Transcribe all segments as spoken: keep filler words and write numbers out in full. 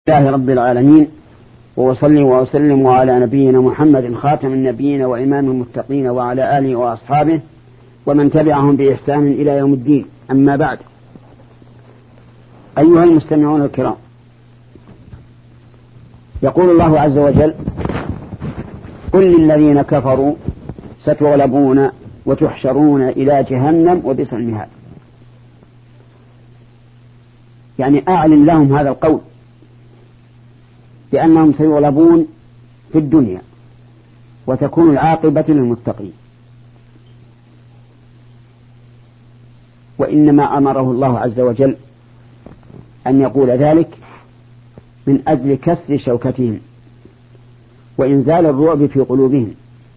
لله رب العالمين، وأصلي وأسلم على نبينا محمد خاتم النبيين وإمام المتقين وعلى آله وأصحابه ومن تبعهم بإحسان إلى يوم الدين. أما بعد، أيها المستمعون الكرام، يقول الله عز وجل: قل للذين كفروا ستغلبون وتحشرون إلى جهنم وبئس المهاد. يعني أعلن لهم هذا القول بأنهم سيغلبون في الدنيا وتكون العاقبة للمتقين. وإنما أمره الله عز وجل أن يقول ذلك من أجل كسر شوكتهم وإنزال الرعب في قلوبهم،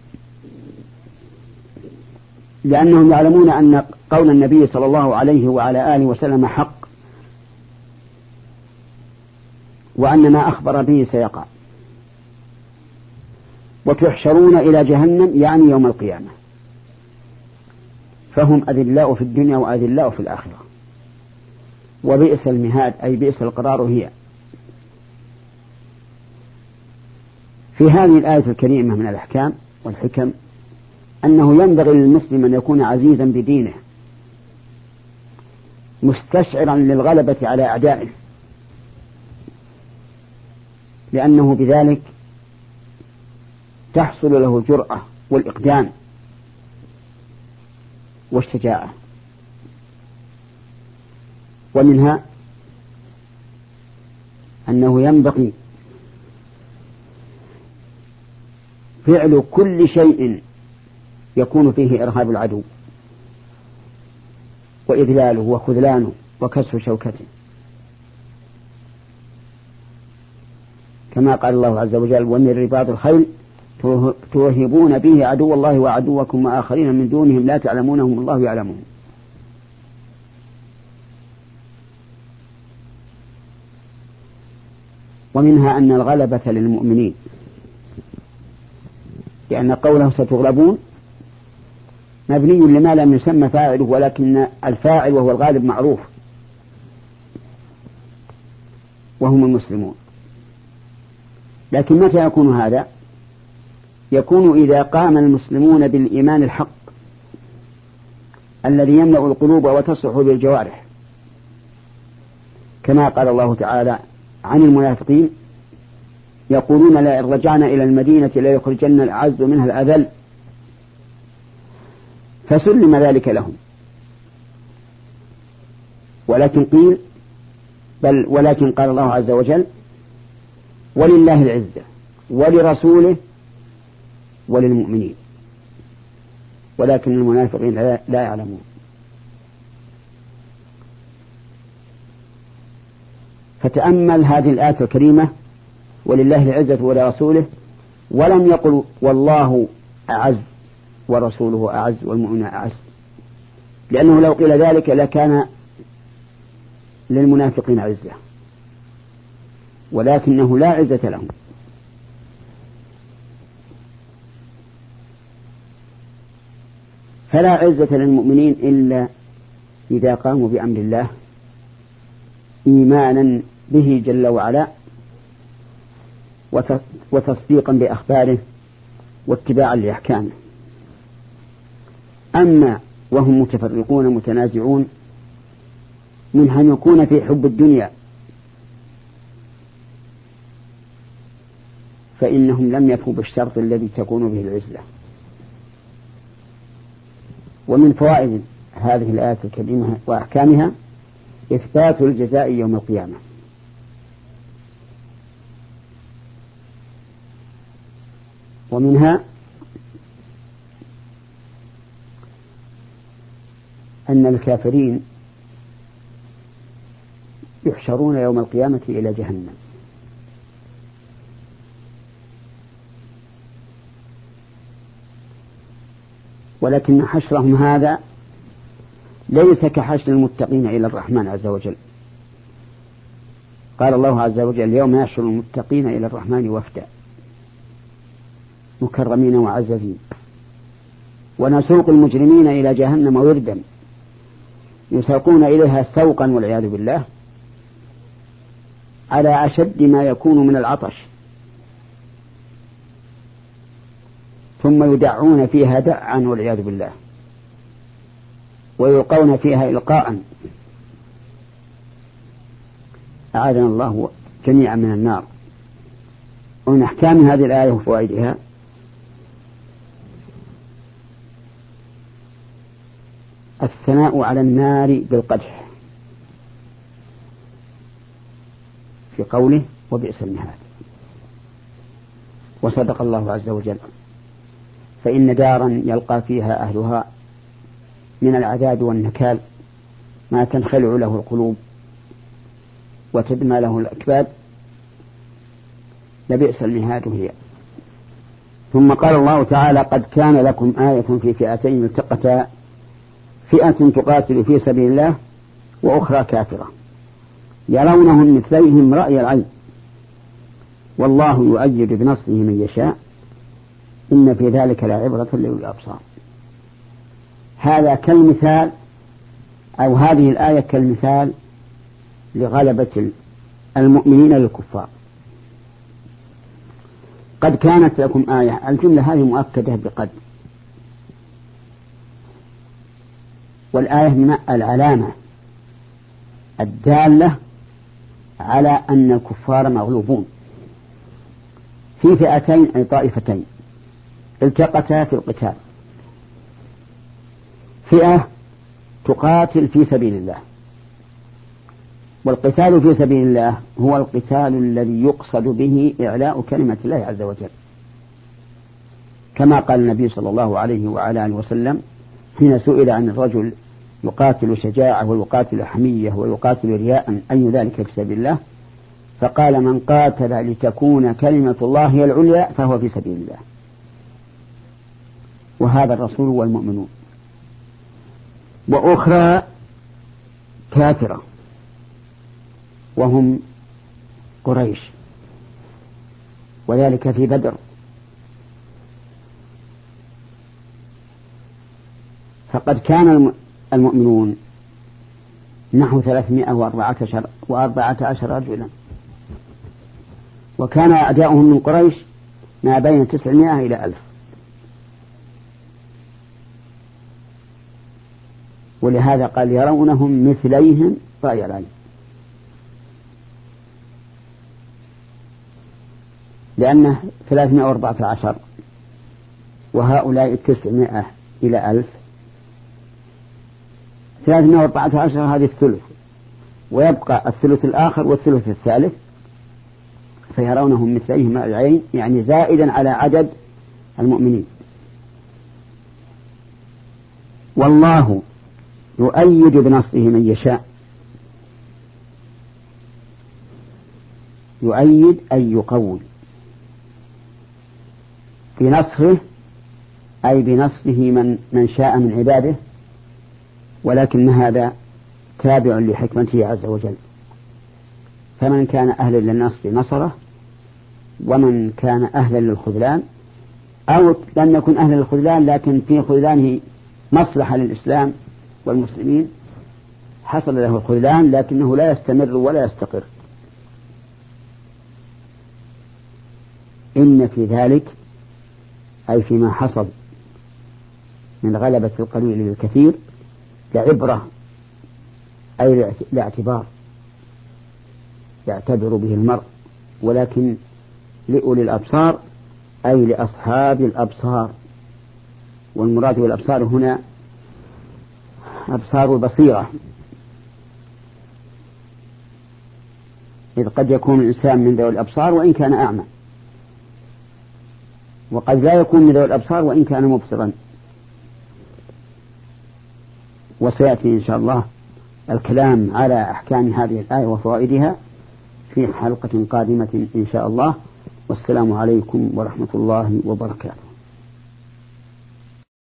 لأنهم يعلمون أن قول النبي صلى الله عليه وعلى آله وسلم حق، وأن ما أخبر به سيقع. وتحشرون إلى جهنم يعني يوم القيامة، فهم أذلاء في الدنيا وأذلاء في الآخرة. وبئس المهاد أي بئس القرار هي. في هذه الآية الكريمة من الأحكام والحكم أنه ينبغي للمسلم أن يكون عزيزا بدينه، مستشعرا للغلبة على أعدائه، لأنه بذلك تحصل له الجرأة والإقدام والشجاعة. ومنها أنه ينبغي فعل كل شيء يكون فيه إرهاب العدو وإذلاله وخذلانه وكسر شوكته، كما قال الله عز وجل: ومن رباط الخيل توهبون به عدو الله وعدوكم وآخرين من دونهم لا تعلمونهم الله يعلمهم. ومنها أن الغلبة للمؤمنين، لأن قوله ستغلبون مبني لما لم يسمى فاعله، ولكن الفاعل وهو الغالب معروف وهم المسلمون. لكن متى يكون هذا؟ يكون إذا قام المسلمون بالإيمان الحق الذي يملأ القلوب وتصح بالجوارح، كما قال الله تعالى عن المنافقين: يقولون لئن رجعنا إلى المدينة ليخرجن الأعز منها الأذل، فسلم ذلك لهم. ولكن قيل بل ولكن قال الله عز وجل: ولله العزة ولرسوله وللمؤمنين ولكن المنافقين لا يعلمون. فتأمل هذه الآية الكريمة: ولله العزة ولرسوله، ولم يقل والله أعز ورسوله أعز والمؤمنون أعز، لأنه لو قيل ذلك لكان للمنافقين عزة، ولكنه لا عزة لهم. فلا عزة للمؤمنين إلا إذا قاموا بأمر الله إيمانا به جل وعلا وتصديقا بأخباره واتباعا لأحكامه. أما وهم متفرقون متنازعون من أن يكون في حب الدنيا، فإنهم لم يفوا بالشرط الذي تكون به العزة. ومن فوائد هذه الآية الكريمة وأحكامها إثبات الجزاء يوم القيامة. ومنها أن الكافرين يحشرون يوم القيامة إلى جهنم، ولكن حشرهم هذا ليس كحشر المتقين إلى الرحمن عز وجل. قال الله عز وجل: يوم يحشر المتقين إلى الرحمن وفدا مكرمين وعززين ونسوق المجرمين إلى جهنم وردا يساقون إليها سوقا والعياذ بالله. على أشد ما يكون من العطش، ثم يدعون فيها دعا والعياذ بالله، ويلقون فيها إلقاء، أعاذنا الله جميعا من النار. ومن أحكام هذه الآية وفوائدها الثناء على النار بالقدح في قوله وبئس المهاد. وصدق الله عز وجل، فإن دارا يلقى فيها أهلها من العذاب والنكال ما تنخلع له القلوب وتدمى له الأكباد لبئس المهاد هي. ثم قال الله تعالى قد كان لكم آية في فئتين التقتا فئة تقاتل في سبيل الله وأخرى كافرة يرونهم مثليهم رأي العين والله يؤيد بنصره من يشاء إن في ذلك لعبرة لأولي الأبصار. هذا كالمثال أو هذه الآية كالمثال لغلبة المؤمنين للكفار. قد كانت لكم آية، الجملة هذه مؤكدة بقد، والآية من العلامة الدالة على أن الكفار مغلوبون في فئتين أي طائفتين التقتا في القتال، فئة تقاتل في سبيل الله، والقتال في سبيل الله هو القتال الذي يقصد به إعلاء كلمة الله عز وجل، كما قال النبي صلى الله عليه وعلى آله وسلم حين سئل عن الرجل يقاتل شجاعة ويقاتل حمية ويقاتل رياء أي ذلك في سبيل الله، فقال من قاتل لتكون كلمة الله هي العليا فهو في سبيل الله. وهذا الرسول والمؤمنون. وأخرى كافرة وهم قريش، وذلك في بدر، فقد كان المؤمنون نحو ثلاثمائة وأربعة عشر رجلا، وكان أعداؤهم من قريش ما بين تسعمائة إلى ألف، ولهذا قال يرونهم مثليهم رأي العين، لأنه ثلاثمائة وأربعة عشر وهؤلاء التسعمائة إلى ألف، ثلاثمائة وأربعة عشر هذه الثلث، ويبقى الثلث الآخر والثلث الثالث، فيرونهم مثليهم رأي العين يعني زائدا على عدد المؤمنين. والله يؤيد بنصره من يشاء، يؤيد أي يقوي بنصره أي بنصره من, من شاء من عباده، ولكن هذا تابع لحكمته عز وجل، فمن كان أهلا للنصر نصره، ومن كان أهلا للخذلان أو لم يكن أهلا للخذلان لكن في خذلانه مصلحة للإسلام والمسلمين حصل له الخذلان لكنه لا يستمر ولا يستقر. إن في ذلك أي فيما حصل من غلبة القليل للكثير لعبرة أي لاعتبار يعتبر به المرء، ولكن لأولي الأبصار أي لأصحاب الأبصار، والمراد بالأبصار هنا أبصار البصيرة، إذ قد يكون الإنسان من ذوي الأبصار وإن كان أعمى، وقد لا يكون من ذوي الأبصار وإن كان مبصرا. وسيأتي إن شاء الله الكلام على أحكام هذه الآية وفوائدها في حلقة قادمة إن شاء الله. والسلام عليكم ورحمة الله وبركاته.